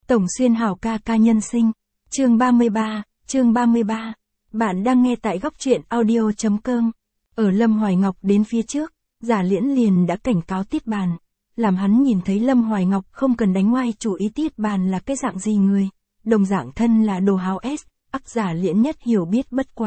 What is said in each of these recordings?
Tổng Xuyên Hào ca ca nhân sinh. Chương 33. Bạn đang nghe tại góc truyện audio.com. Ở Lâm Hoài Ngọc đến phía trước, Giả Liễn liền đã cảnh cáo Tiết Bàn. Làm hắn nhìn thấy Lâm Hoài Ngọc không cần đánh ngoai chủ ý Tiết Bàn là cái dạng gì người. Đồng dạng thân là đồ hào S, ắt Giả Liễn nhất hiểu biết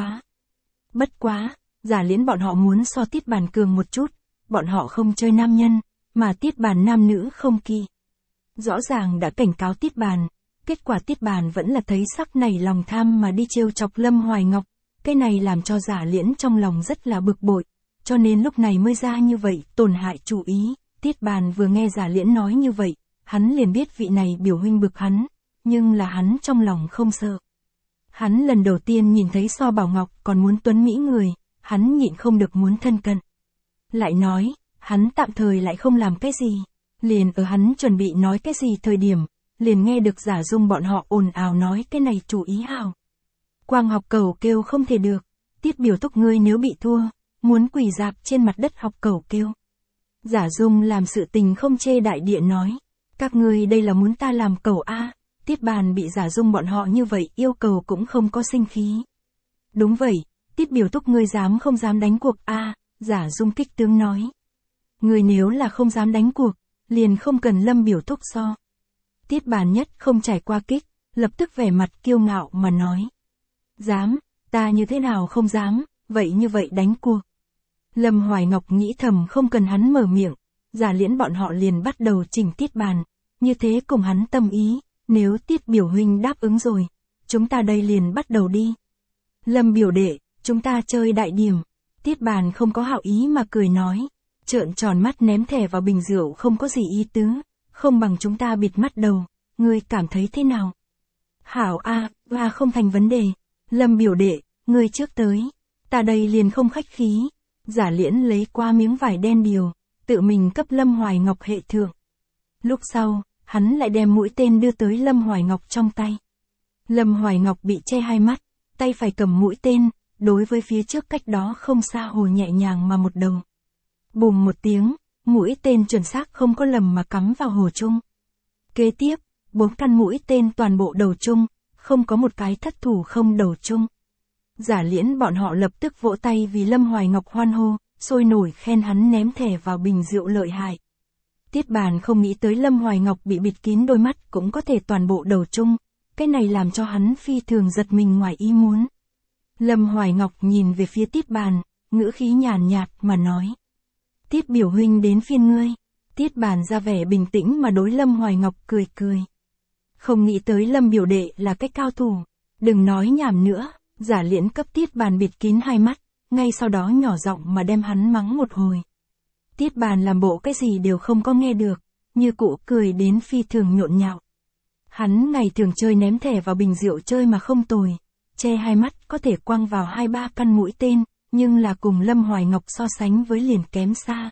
bất quá, Giả Liễn bọn họ muốn so Tiết Bàn cường một chút. Bọn họ không chơi nam nhân, mà Tiết Bàn nam nữ không kỳ. Rõ ràng đã cảnh cáo Tiết Bàn, kết quả Tiết Bàn vẫn là thấy sắc nảy lòng tham mà đi trêu chọc Lâm Hoài Ngọc, cái này làm cho Giả Liễn trong lòng rất là bực bội, cho nên lúc này mới ra như vậy, tổn hại chủ ý. Tiết Bàn vừa nghe Giả Liễn nói như vậy, hắn liền biết vị này biểu huynh bực hắn, nhưng là hắn trong lòng không sợ. Hắn lần đầu tiên nhìn thấy so Bảo Ngọc còn muốn tuấn mỹ người, hắn nhịn không được muốn thân cận. Lại nói, hắn tạm thời lại không làm cái gì. Liền ở hắn chuẩn bị nói cái gì thời điểm, liền nghe được Giả Dung bọn họ ồn ào nói cái này chủ ý hào. Quang học cầu kêu không thể được, Tiết biểu thúc ngươi nếu bị thua, muốn quỳ dạp trên mặt đất học cầu kêu. Giả Dung làm sự tình không chê đại địa nói, các ngươi đây là muốn ta làm cầu a? Tiết Bàn bị Giả Dung bọn họ như vậy yêu cầu cũng không có sinh khí. Đúng vậy, Tiết biểu thúc ngươi dám không dám đánh cuộc a? Giả Dung kích tướng nói. Ngươi nếu là không dám đánh cuộc, liền không cần Lâm biểu thúc so. Tiết Bàn nhất không trải qua kích, lập tức vẻ mặt kiêu ngạo mà nói. Dám, ta như thế nào không dám, vậy như vậy đánh cuộc. Lâm Hoài Ngọc nghĩ thầm không cần hắn mở miệng, Giả Liễn bọn họ liền bắt đầu chỉnh Tiết Bàn, như thế cùng hắn tâm ý, nếu Tiết biểu huynh đáp ứng rồi, chúng ta đây liền bắt đầu đi. Lâm biểu đệ, chúng ta chơi đại điểm. Tiết Bàn không có hảo ý mà cười nói. Trợn tròn mắt ném thẻ vào bình rượu không có gì ý tứ, không bằng chúng ta bịt mắt đầu, ngươi cảm thấy thế nào? Hảo a, không thành vấn đề. Lâm biểu đệ, ngươi trước tới, ta đây liền không khách khí. Giả Liễn lấy qua miếng vải đen điều, tự mình cấp Lâm Hoài Ngọc hệ thượng. Lúc sau, hắn lại đem mũi tên đưa tới Lâm Hoài Ngọc trong tay. Lâm Hoài Ngọc bị che hai mắt, tay phải cầm mũi tên, đối với phía trước cách đó không xa hồ nhẹ nhàng mà một đầu. Bùm một tiếng, mũi tên chuẩn xác không có lầm mà cắm vào hồ chung. Kế tiếp, 4 căn mũi tên toàn bộ đầu chung, không có một cái thất thủ không đầu chung. Giả Liễn bọn họ lập tức vỗ tay vì Lâm Hoài Ngọc hoan hô, sôi nổi khen hắn ném thẻ vào bình rượu lợi hại. Tiết Bàn không nghĩ tới Lâm Hoài Ngọc bị bịt kín đôi mắt cũng có thể toàn bộ đầu chung, cái này làm cho hắn phi thường giật mình ngoài ý muốn. Lâm Hoài Ngọc nhìn về phía Tiết Bàn, ngữ khí nhàn nhạt mà nói. Tiết biểu huynh đến phiên ngươi. Tiết Bàn ra vẻ bình tĩnh mà đối Lâm Hoài Ngọc cười cười. Không nghĩ tới Lâm biểu đệ là cái cao thủ. Đừng nói nhảm nữa. Giả Liễn cấp Tiết Bàn bịt kín hai mắt, ngay sau đó nhỏ giọng mà đem hắn mắng một hồi. Tiết Bàn làm bộ cái gì đều không có nghe được, như cũ cười đến phi thường nhộn nhạo. Hắn ngày thường chơi ném thẻ vào bình rượu chơi mà không tồi, che hai mắt có thể quăng vào 2-3 căn mũi tên. Nhưng là cùng Lâm Hoài Ngọc so sánh với liền kém xa.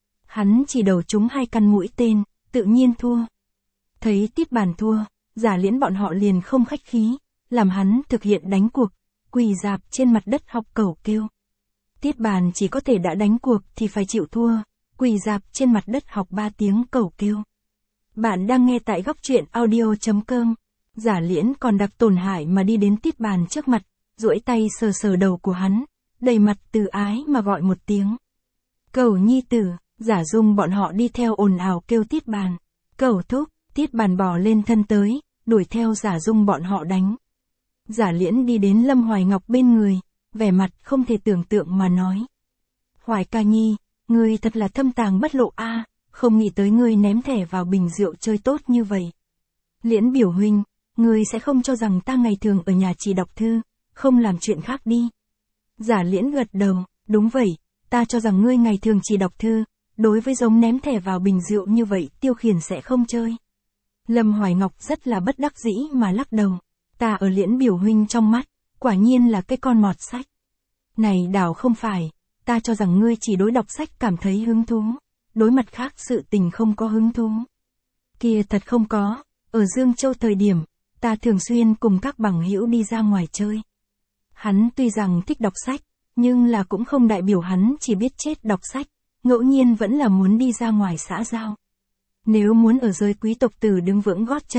Hắn chỉ đầu trúng 2 căn mũi tên, tự nhiên thua. Thấy Tiết Bàn thua, Giả Liễn bọn họ liền không khách khí, làm hắn thực hiện đánh cuộc, quỳ dạp trên mặt đất học cầu kêu. Tiết Bàn chỉ có thể đã đánh cuộc thì phải chịu thua, quỳ dạp trên mặt đất học 3 tiếng cầu kêu. Bạn đang nghe tại góc truyện audio.com. Giả Liễn còn đặc tổn hại mà đi đến Tiết Bàn trước mặt, duỗi tay sờ sờ đầu của hắn. Đầy mặt từ ái mà gọi một tiếng. Cầu nhi tử, Giả Dung bọn họ đi theo ồn ào kêu Tiết Bàn. Cầu thúc, Tiết Bàn bò lên thân tới, đuổi theo Giả Dung bọn họ đánh. Giả Liễn đi đến Lâm Hoài Ngọc bên người, vẻ mặt không thể tưởng tượng mà nói. Hoài ca nhi, ngươi thật là thâm tàng bất lộ a, không nghĩ tới ngươi ném thẻ vào bình rượu chơi tốt như vậy. Liễn biểu huynh, ngươi sẽ không cho rằng ta ngày thường ở nhà chỉ đọc thư, không làm chuyện khác đi. Giả Liễn gật đầu, đúng vậy, ta cho rằng ngươi ngày thường chỉ đọc thư, đối với giống ném thẻ vào bình rượu như vậy tiêu khiển sẽ không chơi. Lâm Hoài Ngọc rất là bất đắc dĩ mà lắc đầu, ta ở Liễn biểu huynh trong mắt, quả nhiên là cái con mọt sách. Này đảo không phải, ta cho rằng ngươi chỉ đối đọc sách cảm thấy hứng thú, đối mặt khác sự tình không có hứng thú. Kia thật không có, ở Dương Châu thời điểm, ta thường xuyên cùng các bằng hữu đi ra ngoài chơi. Hắn tuy rằng thích đọc sách, nhưng là cũng không đại biểu hắn chỉ biết chết đọc sách, ngẫu nhiên vẫn là muốn đi ra ngoài xã giao. Nếu muốn ở giới quý tộc tử đứng vững gót chân,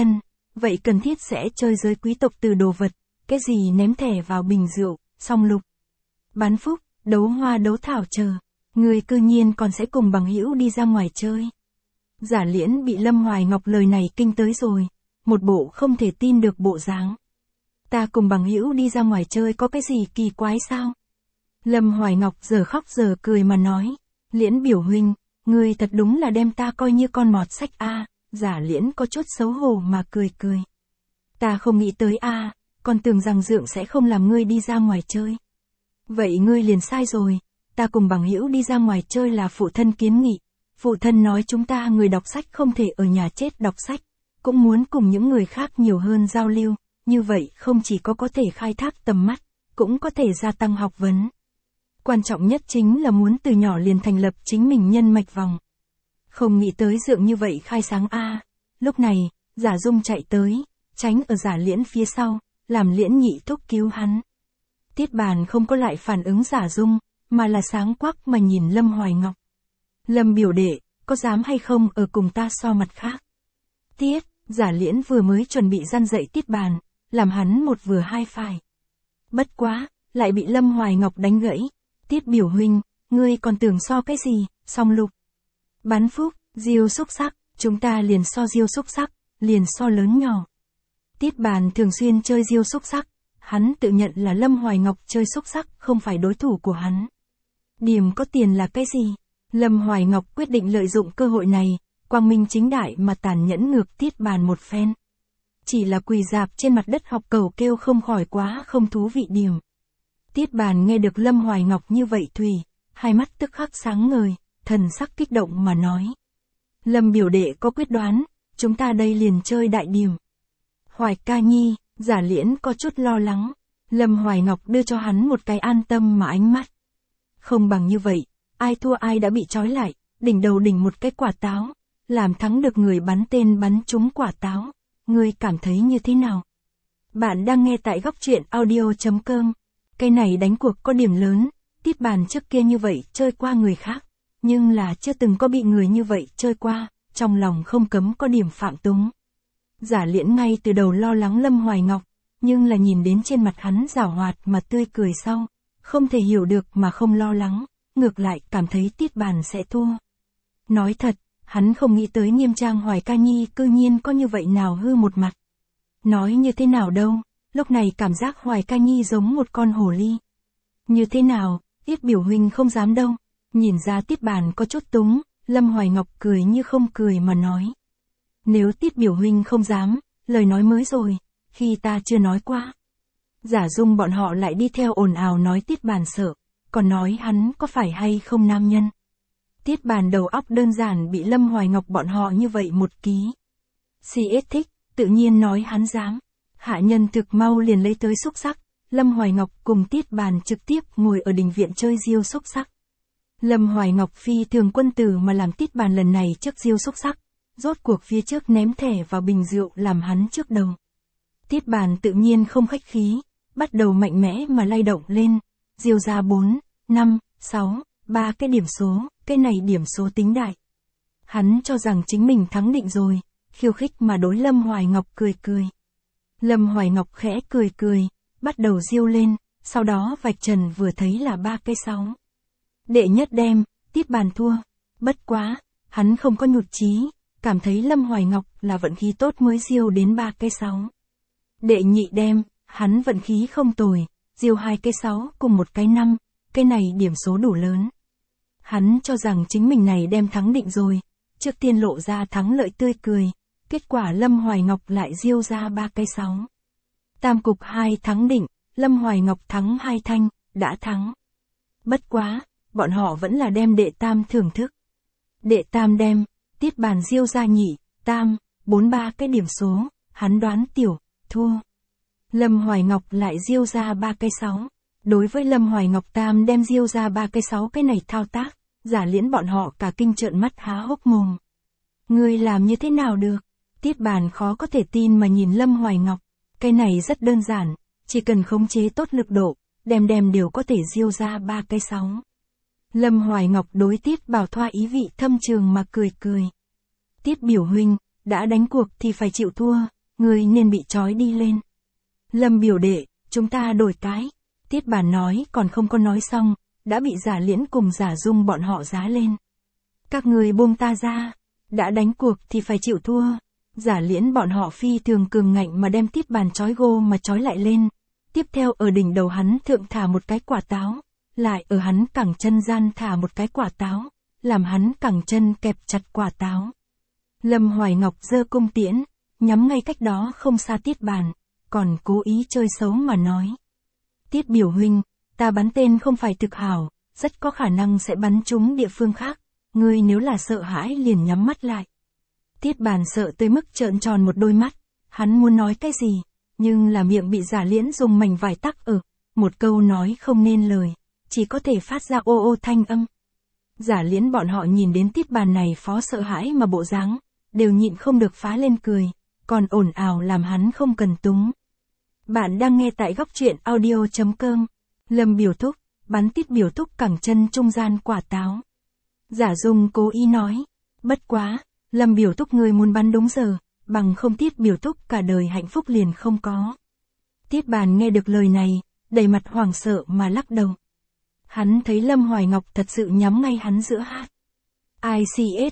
vậy cần thiết sẽ chơi giới quý tộc từ đồ vật, cái gì ném thẻ vào bình rượu, song lục, bán phúc, đấu hoa đấu thảo chờ. Ngươi cư nhiên còn sẽ cùng bằng hữu đi ra ngoài chơi. Giả Liễn bị Lâm Hoài Ngọc lời này kinh tới rồi, một bộ không thể tin được bộ dáng. Ta cùng bằng hữu đi ra ngoài chơi có cái gì kỳ quái sao? Lâm Hoài Ngọc giờ khóc giờ cười mà nói, Liễn biểu huynh, ngươi thật đúng là đem ta coi như con mọt sách a. Giả Liễn có chút xấu hổ mà cười cười. Ta không nghĩ tới a, còn tưởng rằng dượng sẽ không làm ngươi đi ra ngoài chơi. Vậy ngươi liền sai rồi, ta cùng bằng hữu đi ra ngoài chơi là phụ thân kiến nghị. Phụ thân nói chúng ta người đọc sách không thể ở nhà chết đọc sách, cũng muốn cùng những người khác nhiều hơn giao lưu, như vậy không chỉ có thể khai thác tầm mắt, cũng có thể gia tăng học vấn. Quan trọng nhất chính là muốn từ nhỏ liền thành lập chính mình nhân mạch vòng. Không nghĩ tới dượng như vậy khai sáng a. Lúc này, Giả Dung chạy tới, tránh ở Giả Liễn phía sau, làm Liễn nhị thúc cứu hắn. Tiết Bàn không có lại phản ứng Giả Dung, mà là sáng quắc mà nhìn Lâm Hoài Ngọc. Lâm biểu đệ, có dám hay không ở cùng ta so mặt khác? Tiết, Giả Liễn vừa mới chuẩn bị răn dạy Tiết Bàn, làm hắn một vừa hai phải. Bất quá, lại bị Lâm Hoài Ngọc đánh gãy. Tiết biểu huynh, ngươi còn tưởng so cái gì, song lục, bán phúc, diêu xúc sắc, chúng ta liền so diêu xúc sắc, liền so lớn nhỏ. Tiết Bàn thường xuyên chơi diêu xúc sắc, hắn tự nhận là Lâm Hoài Ngọc chơi xúc sắc không phải đối thủ của hắn. Điểm có tiền là cái gì? Lâm Hoài Ngọc quyết định lợi dụng cơ hội này, quang minh chính đại mà tàn nhẫn ngược Tiết Bàn một phen. Chỉ là quỳ dạp trên mặt đất học cầu kêu không khỏi quá không thú vị điểm. Tiết Bàn nghe được Lâm Hoài Ngọc như vậy thùy, hai mắt tức khắc sáng ngời, thần sắc kích động mà nói. Lâm biểu đệ có quyết đoán, chúng ta đây liền chơi đại điểm. Hoài ca nhi, Giả Liễn có chút lo lắng, Lâm Hoài Ngọc đưa cho hắn một cái an tâm mà ánh mắt. Không bằng như vậy, ai thua ai đã bị trói lại, đỉnh đầu đỉnh một cái quả táo, làm thắng được người bắn tên bắn trúng quả táo, ngươi cảm thấy như thế nào? Bạn đang nghe tại góc truyện audio.com. Cái này đánh cuộc có điểm lớn, Tiết Bàn trước kia như vậy chơi qua người khác, nhưng là chưa từng có bị người như vậy chơi qua, trong lòng không cấm có điểm phạm túng. Giả Liễn ngay từ đầu lo lắng Lâm Hoài Ngọc, nhưng là nhìn đến trên mặt hắn giảo hoạt mà tươi cười sau, không thể hiểu được mà không lo lắng, ngược lại cảm thấy Tiết Bàn sẽ thua. Nói thật, hắn không nghĩ tới Nghiêm Trang Hoài ca nhi cư nhiên có như vậy nào hư một mặt. Nói như thế nào đâu, lúc này cảm giác Hoài ca nhi giống một con hồ ly. Như thế nào, Tiết biểu huynh không dám đâu. Nhìn ra Tiết Bàn có chút túng, Lâm Hoài Ngọc cười như không cười mà nói. Nếu Tiết biểu huynh không dám, lời nói mới rồi, khi ta chưa nói qua. Giả Dung bọn họ lại đi theo ồn ào nói Tiết Bàn sợ, còn nói hắn có phải hay không nam nhân. Tiết Bàn đầu óc đơn giản bị Lâm Hoài Ngọc bọn họ như vậy một ký. CS thích, tự nhiên nói hắn dám. Hạ nhân thực mau liền lấy tới xúc sắc, Lâm Hoài Ngọc cùng Tiết Bàn trực tiếp ngồi ở đình viện chơi diêu xúc sắc. Lâm Hoài Ngọc phi thường quân tử mà làm Tiết Bàn lần này trước diêu xúc sắc, rốt cuộc phía trước ném thẻ vào bình rượu làm hắn trước đầu. Tiết Bàn tự nhiên không khách khí, bắt đầu mạnh mẽ mà lay động lên, diêu ra 4, 5, 6, 3 cái điểm số, cái này điểm số tính đại. Hắn cho rằng chính mình thắng định rồi, khiêu khích mà đối Lâm Hoài Ngọc cười cười. Lâm Hoài Ngọc khẽ cười cười, bắt đầu diêu lên, sau đó vạch trần vừa thấy là 3 cái 6. Đệ nhất đem, Tiết Bàn thua. Bất quá, hắn không có nhụt chí, cảm thấy Lâm Hoài Ngọc là vận khí tốt mới diêu đến 3 cái 6. Đệ nhị đem, hắn vận khí không tồi, diêu 2 cái 6 cùng một cái 5, cái này điểm số đủ lớn. Hắn cho rằng chính mình này đem thắng định rồi, trước tiên lộ ra thắng lợi tươi cười, kết quả Lâm Hoài Ngọc lại diêu ra 3 cái 6. Tam cục 2 thắng định, Lâm Hoài Ngọc thắng 2 thanh, đã thắng. Bất quá, bọn họ vẫn là đem đệ tam thưởng thức. Đệ tam đem, Tiết Bàn diêu ra nhị, tam, 4-3 cái điểm số, hắn đoán tiểu, thua. Lâm Hoài Ngọc lại diêu ra 3 cái 6. Đối với Lâm Hoài Ngọc tam đem diêu ra 3 cái 6 cái này thao tác, Giả Liễn bọn họ cả kinh trợn mắt há hốc mồm. Ngươi làm như thế nào được? Tiết Bàn khó có thể tin mà nhìn Lâm Hoài Ngọc. Cái này rất đơn giản, chỉ cần khống chế tốt lực độ, đem đều có thể diêu ra 3 cái 6. Lâm Hoài Ngọc đối Tiết Bảo Thoa ý vị thâm trường mà cười cười. Tiết biểu huynh, đã đánh cuộc thì phải chịu thua, ngươi nên bị trói đi lên. Lâm biểu đệ, chúng ta đổi cái. Tiết Bàn nói còn không có nói xong, đã bị Giả Liễn cùng Giả Dung bọn họ giá lên. Các người buông ta ra, đã đánh cuộc thì phải chịu thua. Giả Liễn bọn họ phi thường cường ngạnh mà đem Tiết Bàn trói gô mà trói lại lên. Tiếp theo ở đỉnh đầu hắn thượng thả một cái quả táo, lại ở hắn cẳng chân gian thả một cái quả táo, làm hắn cẳng chân kẹp chặt quả táo. Lâm Hoài Ngọc giơ cung tiễn, nhắm ngay cách đó không xa Tiết Bàn, còn cố ý chơi xấu mà nói. Tiết biểu huynh, ta bắn tên không phải thực hảo, rất có khả năng sẽ bắn trúng địa phương khác, ngươi nếu là sợ hãi liền nhắm mắt lại. Tiết Bàn sợ tới mức trợn tròn một đôi mắt, hắn muốn nói cái gì, nhưng là miệng bị Giả Liễn dùng mảnh vải tắc ở, một câu nói không nên lời, chỉ có thể phát ra ô ô thanh âm. Giả Liễn bọn họ nhìn đến Tiết Bàn này phó sợ hãi mà bộ dáng, đều nhịn không được phá lên cười, còn ồn ào làm hắn không cần túng. Bạn đang nghe tại góc truyện audio.com. Lâm biểu thúc, bắn Tiết biểu thúc cẳng chân trung gian quả táo. Giả Dung cố ý nói, bất quá, Lâm biểu thúc ngươi muốn bắn đúng giờ, bằng không Tiết biểu thúc cả đời hạnh phúc liền không có. Tiết Bàn nghe được lời này, đầy mặt hoảng sợ mà lắc đầu. Hắn thấy Lâm Hoài Ngọc thật sự nhắm ngay hắn giữa hát. ICS,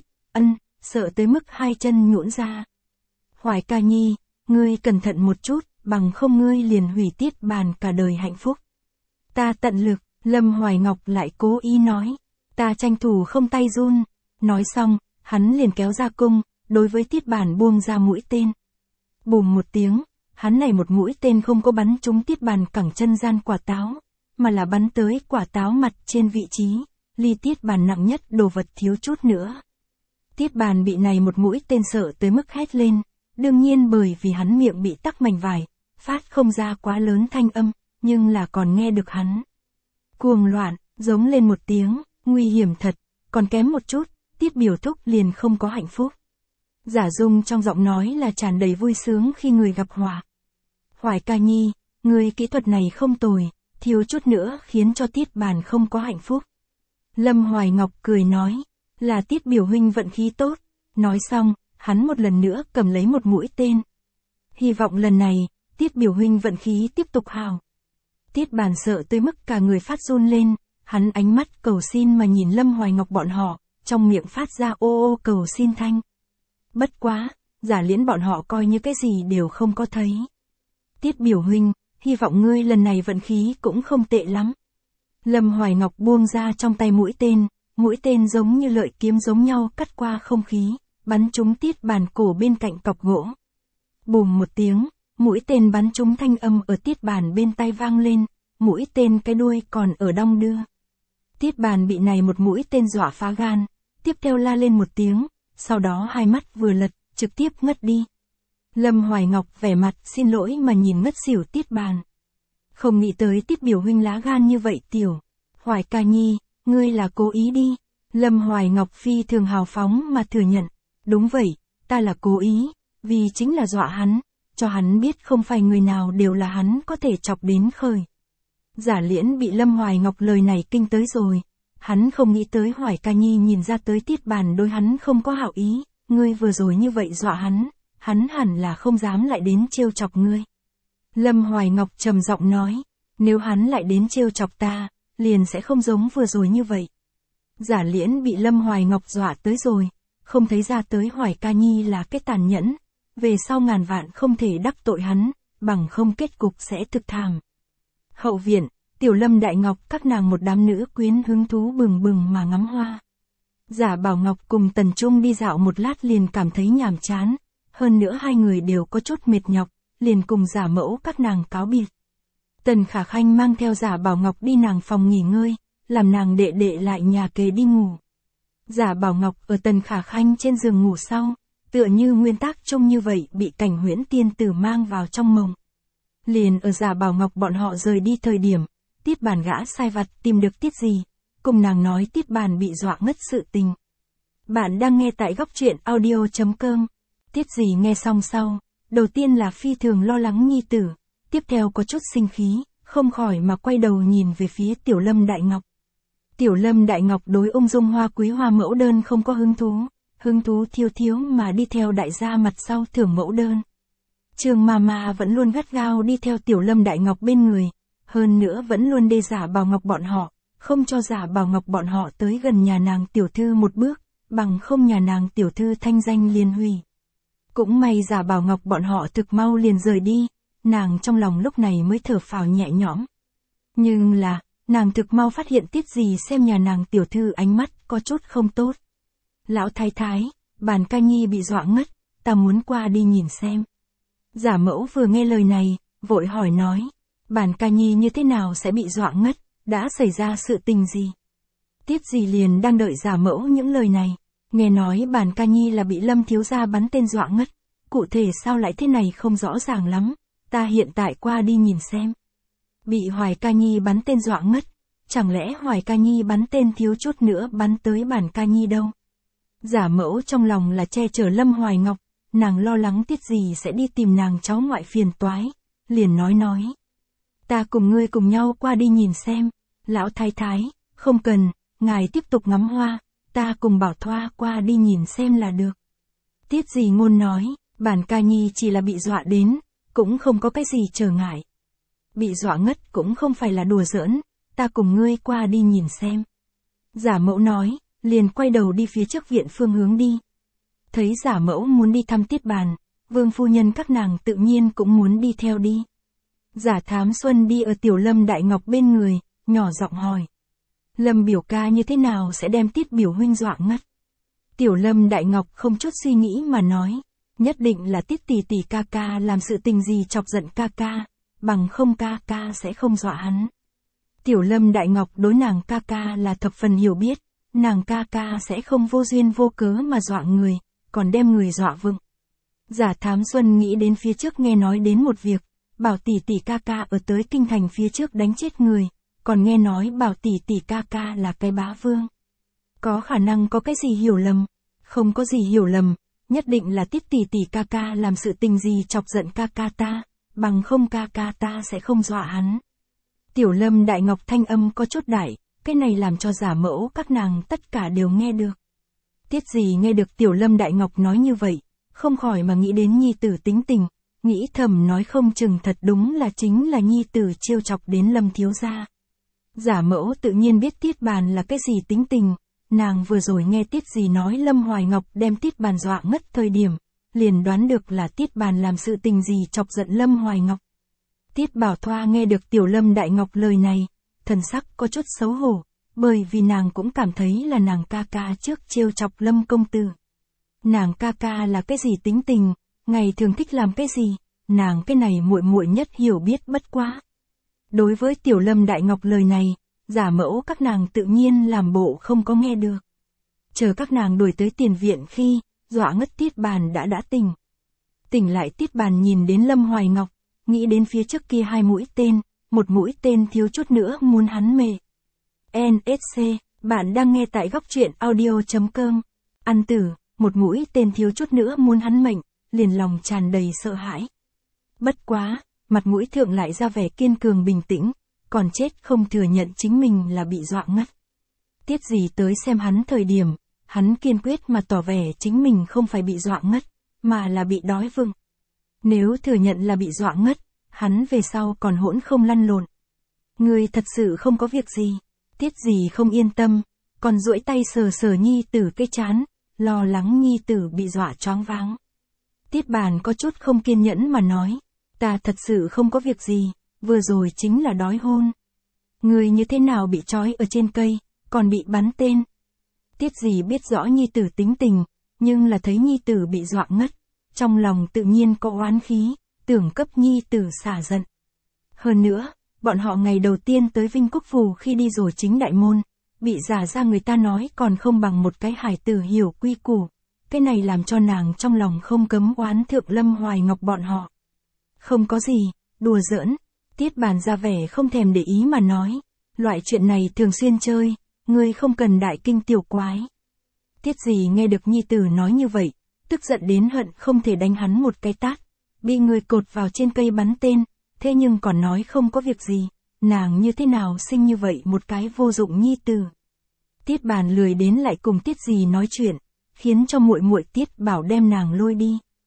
sợ tới mức hai chân nhũn ra. Hoài ca nhi, ngươi cẩn thận một chút, bằng không ngươi liền hủy Tiết Bàn cả đời hạnh phúc. Ta tận lực, Lâm Hoài Ngọc lại cố ý nói. Ta tranh thủ không tay run. Nói xong, hắn liền kéo ra cung, đối với Tiết Bàn buông ra mũi tên. Bùm một tiếng, hắn này một mũi tên không có bắn trúng Tiết Bàn cẳng chân gian quả táo, mà là bắn tới quả táo mặt trên vị trí, ly Tiết Bàn nặng nhất đồ vật thiếu chút nữa. Tiết Bàn bị này một mũi tên sợ tới mức hét lên, đương nhiên bởi vì hắn miệng bị tắc mảnh vải, phát không ra quá lớn thanh âm, nhưng là còn nghe được hắn. Cuồng loạn, giống lên một tiếng, nguy hiểm thật, còn kém một chút, Tiết biểu thúc liền không có hạnh phúc. Giả Dung trong giọng nói là tràn đầy vui sướng khi người gặp họa. Hoài ca nhi, người kỹ thuật này không tồi, thiếu chút nữa khiến cho Tiết Bàn không có hạnh phúc. Lâm Hoài Ngọc cười nói, là Tiết biểu huynh vận khí tốt. Nói xong, hắn một lần nữa cầm lấy một mũi tên. Hy vọng lần này, Tiết biểu huynh vận khí tiếp tục hào. Tiết Bàn sợ tới mức cả người phát run lên, hắn ánh mắt cầu xin mà nhìn Lâm Hoài Ngọc bọn họ, trong miệng phát ra ô ô cầu xin thanh. Bất quá, Giả Liễn bọn họ coi như cái gì đều không có thấy. Tiết biểu huynh, hy vọng ngươi lần này vận khí cũng không tệ lắm. Lâm Hoài Ngọc buông ra trong tay mũi tên giống như lợi kiếm giống nhau cắt qua không khí, bắn trúng Tiết Bàn cổ bên cạnh cọc gỗ. Bùm một tiếng, mũi tên bắn trúng thanh âm ở Tiết Bàn bên tai vang lên, mũi tên cái đuôi còn ở đong đưa. Tiết Bàn bị này một mũi tên dọa phá gan, tiếp theo la lên một tiếng, sau đó hai mắt vừa lật, trực tiếp ngất đi. Lâm Hoài Ngọc vẻ mặt xin lỗi mà nhìn ngất xỉu Tiết Bàn. Không nghĩ tới Tiết biểu huynh lá gan như vậy tiểu. Hoài ca nhi, ngươi là cố ý đi. Lâm Hoài Ngọc phi thường hào phóng mà thừa nhận. Đúng vậy, ta là cố ý, vì chính là dọa hắn, cho hắn biết không phải người nào đều là hắn có thể chọc đến khởi. Giả Liễn bị Lâm Hoài Ngọc lời này kinh tới rồi. Hắn không nghĩ tới Hoài ca nhi nhìn ra tới Tiết Bàn đối hắn không có hảo ý, ngươi vừa rồi như vậy dọa hắn hẳn là không dám lại đến trêu chọc ngươi. Lâm Hoài Ngọc trầm giọng nói, nếu hắn lại đến trêu chọc ta, liền sẽ không giống vừa rồi như vậy. Giả Liễn bị Lâm Hoài Ngọc dọa tới rồi, không thấy ra tới Hoài ca nhi là cái tàn nhẫn, về sau ngàn vạn không thể đắc tội hắn, bằng không kết cục sẽ thực thảm. Hậu viện, Tiểu Lâm Đại Ngọc các nàng một đám nữ quyến hứng thú bừng bừng mà ngắm hoa. Giả Bảo Ngọc cùng Tần Trung đi dạo một lát liền cảm thấy nhàm chán, hơn nữa hai người đều có chút mệt nhọc, liền cùng Giả Mẫu các nàng cáo biệt. Tần Khả Khanh mang theo Giả Bảo Ngọc đi nàng phòng nghỉ ngơi, làm nàng đệ đệ lại nhà kề đi ngủ. Giả Bảo Ngọc ở Tần Khả Khanh trên giường ngủ sau, tựa như nguyên tác trông như vậy bị Cảnh Huyễn tiên tử mang vào trong mộng. Liền ở Giả Bảo Ngọc bọn họ rời đi thời điểm, Tiết Bàn gã sai vặt tìm được Tiết Dì, cùng nàng nói Tiết Bàn bị dọa ngất sự tình. Bạn đang nghe tại góc truyện audio.com. Tiết Dì nghe xong sau, đầu tiên là phi thường lo lắng nhi tử, tiếp theo có chút sinh khí, không khỏi mà quay đầu nhìn về phía Tiểu Lâm Đại Ngọc. Tiểu Lâm Đại Ngọc đối ung dung hoa quý hoa mẫu đơn không có hứng thú thiếu thiếu mà đi theo đại gia mặt sau thưởng mẫu đơn. Trương Mama vẫn luôn gắt gao đi theo Tiểu Lâm Đại Ngọc bên người, hơn nữa vẫn luôn đe Giả Bảo Ngọc bọn họ, không cho Giả Bảo Ngọc bọn họ tới gần nhà nàng tiểu thư một bước, bằng không nhà nàng tiểu thư thanh danh liền hủy. Cũng may Giả Bảo Ngọc bọn họ thực mau liền rời đi, nàng trong lòng lúc này mới thở phào nhẹ nhõm. Nhưng là, nàng thực mau phát hiện Tiết Dì xem nhà nàng tiểu thư ánh mắt có chút không tốt. Lão thái thái, Bàn Ca Nhi bị dọa ngất, ta muốn qua đi nhìn xem. Giả mẫu vừa nghe lời này, vội hỏi nói, Bàn Ca Nhi như thế nào sẽ bị dọa ngất, đã xảy ra sự tình gì? Tiết Dì liền đang đợi giả mẫu những lời này, nghe nói Bàn Ca Nhi là bị Lâm thiếu gia bắn tên dọa ngất, cụ thể sao lại thế này không rõ ràng lắm, ta hiện tại qua đi nhìn xem. Bị Hoài Ca Nhi bắn tên dọa ngất, chẳng lẽ Hoài Ca Nhi bắn tên thiếu chút nữa bắn tới Bàn Ca Nhi đâu? Giả mẫu trong lòng là che chở Lâm Hoài Ngọc, nàng lo lắng Tiết Dì sẽ đi tìm nàng cháu ngoại phiền toái, liền nói. Ta cùng ngươi cùng nhau qua đi nhìn xem, lão thái thái, không cần, ngài tiếp tục ngắm hoa, ta cùng Bảo Thoa qua đi nhìn xem là được. Tiết Dì ngôn nói, Bàn Ca Nhi chỉ là bị dọa đến, cũng không có cái gì trở ngại. Bị dọa ngất cũng không phải là đùa giỡn, ta cùng ngươi qua đi nhìn xem. Giả mẫu nói, liền quay đầu đi phía trước viện phương hướng đi. Thấy giả mẫu muốn đi thăm Tiết Bàn, Vương phu nhân các nàng tự nhiên cũng muốn đi theo đi. Giả Thám Xuân đi ở Tiểu Lâm Đại Ngọc bên người, nhỏ giọng hỏi. Lâm biểu ca như thế nào sẽ đem Tiết biểu huynh dọa ngất? Tiểu Lâm Đại Ngọc không chút suy nghĩ mà nói, nhất định là Tiết tỷ tỷ ca ca làm sự tình gì chọc giận ca ca, bằng không ca ca sẽ không dọa hắn. Tiểu Lâm Đại Ngọc đối nàng ca ca là thập phần hiểu biết, nàng ca ca sẽ không vô duyên vô cớ mà dọa người, còn đem người dọa vựng. Giả Thám Xuân nghĩ đến phía trước nghe nói đến một việc, bảo tỷ tỷ ca ca ở tới kinh thành phía trước đánh chết người, còn nghe nói bảo tỷ tỷ ca ca là cái bá vương. Có khả năng có cái gì hiểu lầm, không có gì hiểu lầm, nhất định là Tiết tỷ tỷ ca ca làm sự tình gì chọc giận ca ca ta, bằng không ca ca ta sẽ không dọa hắn. Tiểu Lâm Đại Ngọc thanh âm có chút đại, cái này làm cho giả mẫu các nàng tất cả đều nghe được. Tiết Dì nghe được Tiểu Lâm Đại Ngọc nói như vậy, không khỏi mà nghĩ đến nhi tử tính tình, nghĩ thầm nói không chừng thật đúng là chính là nhi tử trêu chọc đến Lâm thiếu gia. Giả mẫu tự nhiên biết Tiết Bàn là cái gì tính tình, nàng vừa rồi nghe Tiết Dì nói Lâm Hoài Ngọc đem Tiết Bàn dọa ngất thời điểm, liền đoán được là Tiết Bàn làm sự tình gì chọc giận Lâm Hoài Ngọc. Tiết Bảo Thoa nghe được Tiểu Lâm Đại Ngọc lời này, thần sắc có chút xấu hổ, bởi vì nàng cũng cảm thấy là nàng ca ca trước trêu chọc Lâm công tử. Nàng ca ca là cái gì tính tình, ngày thường thích làm cái gì, nàng cái này muội muội nhất hiểu biết bất quá. Đối với Tiểu Lâm Đại Ngọc lời này, giả mẫu các nàng tự nhiên làm bộ không có nghe được. Chờ các nàng đuổi tới tiền viện khi, dọa ngất Tiết Bàn đã tỉnh. Tỉnh lại Tiết Bàn nhìn đến Lâm Hoài Ngọc, nghĩ đến phía trước kia hai mũi tên, một mũi tên thiếu chút nữa muốn hắn mề. NSC, bạn đang nghe tại góc truyện audio.com. Ăn tử, một mũi tên thiếu chút nữa muốn hắn mệnh, liền lòng tràn đầy sợ hãi. Bất quá, mặt mũi thượng lại ra vẻ kiên cường bình tĩnh, còn chết không thừa nhận chính mình là bị dọa ngất. Tiết Dì tới xem hắn thời điểm, hắn kiên quyết mà tỏ vẻ chính mình không phải bị dọa ngất, mà là bị đói vựng. Nếu thừa nhận là bị dọa ngất, hắn về sau còn hỗn không lăn lộn. Người thật sự không có việc gì. Tiết Dì không yên tâm, còn duỗi tay sờ sờ nhi tử cái trán, lo lắng nhi tử bị dọa choáng váng. Tiết Bàn có chút không kiên nhẫn mà nói, ta thật sự không có việc gì, vừa rồi chính là đói hôn. Người như thế nào bị trói ở trên cây, còn bị bắn tên. Tiết Dì biết rõ nhi tử tính tình, nhưng là thấy nhi tử bị dọa ngất, trong lòng tự nhiên có oán khí, tưởng cấp nhi tử xả giận. Hơn nữa, bọn họ ngày đầu tiên tới Vinh Quốc Phủ khi đi rồi chính đại môn, bị giả ra người ta nói còn không bằng một cái hải tử hiểu quy củ, cái này làm cho nàng trong lòng không cấm oán thượng Lâm Hoài Ngọc bọn họ. Không có gì, đùa giỡn, Tiết Bàn ra vẻ không thèm để ý mà nói, loại chuyện này thường xuyên chơi, ngươi không cần đại kinh tiểu quái. Tiết Dì nghe được nhi tử nói như vậy, tức giận đến hận không thể đánh hắn một cái tát, bị người cột vào trên cây bắn tên, thế nhưng còn nói không có việc gì, nàng như thế nào sinh như vậy một cái vô dụng nhi tử. Tiết Bàn lười đến lại cùng Tiết Dì nói chuyện, khiến cho muội muội Tiết Bảo đem nàng lôi đi.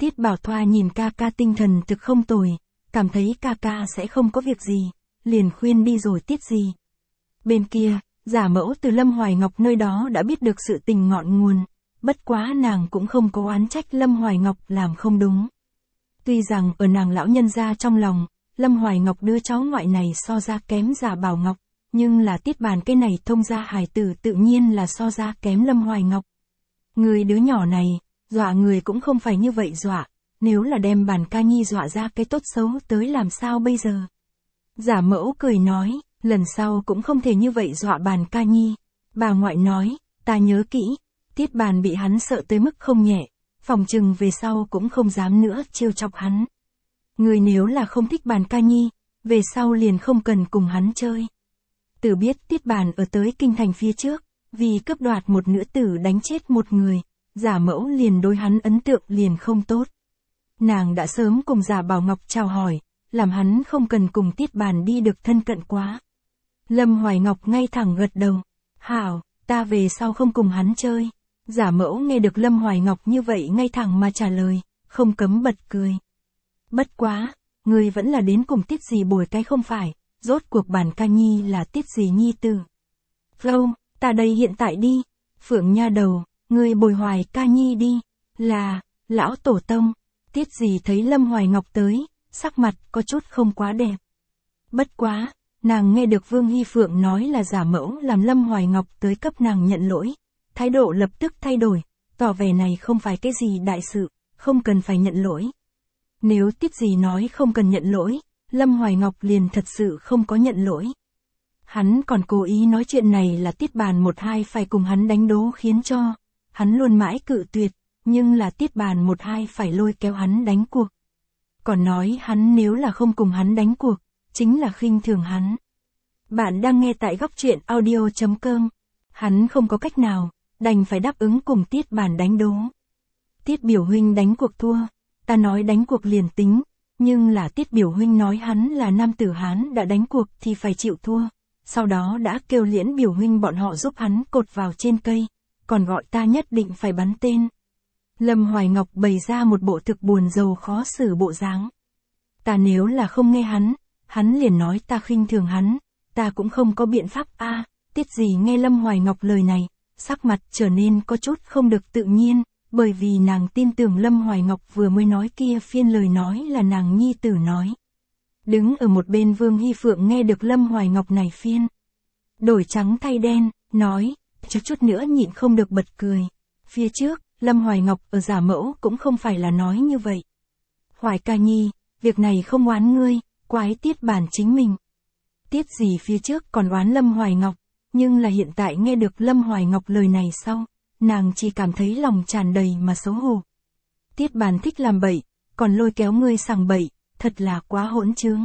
Tiết Bảo Thoa nhìn ca ca tinh thần thực không tồi, cảm thấy ca ca sẽ không có việc gì, liền khuyên đi rồi Tiết gì. Bên kia, giả mẫu từ Lâm Hoài Ngọc nơi đó đã biết được sự tình ngọn nguồn, bất quá nàng cũng không có oán trách Lâm Hoài Ngọc làm không đúng. Tuy rằng ở nàng lão nhân gia trong lòng, Lâm Hoài Ngọc đứa cháu ngoại này so ra kém giả Bảo Ngọc, nhưng là Tiết Bàn cái này thông gia hài tử tự nhiên là so ra kém Lâm Hoài Ngọc. Người đứa nhỏ này, dọa người cũng không phải như vậy dọa, nếu là đem Bàn Ca Nhi dọa ra cái tốt xấu tới làm sao bây giờ. Giả mẫu cười nói, lần sau cũng không thể như vậy dọa Bàn Ca Nhi. Bà ngoại nói, ta nhớ kỹ, Tiết Bàn bị hắn sợ tới mức không nhẹ, phòng chừng về sau cũng không dám nữa trêu chọc hắn. Người nếu là không thích Bàn Ca Nhi, về sau liền không cần cùng hắn chơi. Tử biết Tiết Bàn ở tới kinh thành phía trước, vì cướp đoạt một nữ tử đánh chết một người, giả mẫu liền đối hắn ấn tượng liền không tốt. Nàng đã sớm cùng giả Bảo Ngọc chào hỏi, làm hắn không cần cùng Tiết Bàn đi được thân cận quá. Lâm Hoài Ngọc ngay thẳng gật đầu, hảo, ta về sau không cùng hắn chơi. Giả mẫu nghe được Lâm Hoài Ngọc như vậy ngay thẳng mà trả lời, không cấm bật cười. Bất quá, người vẫn là đến cùng Tiết gì bồi cái không phải, rốt cuộc Bàn Ca Nhi là Tiết gì nhi tử. Không, ta đây hiện tại đi, Phượng nha đầu, người bồi Hoài Ca Nhi đi, là, lão tổ tông. Tiết gì thấy Lâm Hoài Ngọc tới, sắc mặt có chút không quá đẹp. Bất quá, nàng nghe được Vương Hy Phượng nói là giả mẫu làm Lâm Hoài Ngọc tới cấp nàng nhận lỗi, thái độ lập tức thay đổi, tỏ vẻ này không phải cái gì đại sự, không cần phải nhận lỗi. Nếu Tiết gì nói không cần nhận lỗi, Lâm Hoài Ngọc liền thật sự không có nhận lỗi. Hắn còn cố ý nói chuyện này là Tiết Bàn một hai phải cùng hắn đánh đố khiến cho, hắn luôn mãi cự tuyệt, nhưng là Tiết Bàn một hai phải lôi kéo hắn đánh cuộc. Còn nói hắn nếu là không cùng hắn đánh cuộc, chính là khinh thường hắn. Bạn đang nghe tại góc truyện audio.com. Hắn không có cách nào, đành phải đáp ứng cùng Tiết Bàn đánh đố. Tiết biểu huynh đánh cuộc thua, ta nói đánh cuộc liền tính, nhưng là Tiết biểu huynh nói hắn là nam tử Hán đã đánh cuộc thì phải chịu thua, sau đó đã kêu Liễn biểu huynh bọn họ giúp hắn cột vào trên cây, còn gọi ta nhất định phải bắn tên. Lâm Hoài Ngọc bày ra một bộ thực buồn rầu khó xử bộ dáng. Ta nếu là không nghe hắn liền nói ta khinh thường hắn, ta cũng không có biện pháp a. Tiết gì nghe Lâm Hoài Ngọc lời này, sắc mặt trở nên có chút không được tự nhiên, bởi vì nàng tin tưởng Lâm Hoài Ngọc vừa mới nói kia phiên lời nói là nàng nhi tử nói. Đứng ở một bên Vương Hy Phượng nghe được Lâm Hoài Ngọc này phiên, đổi trắng thay đen, nói, chút nữa nhịn không được bật cười. Phía trước, Lâm Hoài Ngọc ở giả mẫu cũng không phải là nói như vậy. Hoài Ca Nhi, việc này không oán ngươi, quái Tiết Bàn chính mình. Tiết gì phía trước còn oán Lâm Hoài Ngọc, nhưng là hiện tại nghe được Lâm Hoài Ngọc lời này sau, nàng chỉ cảm thấy lòng tràn đầy mà xấu hổ. Tiết Bàn thích làm bậy, còn lôi kéo ngươi sằng bậy, thật là quá hỗn trướng.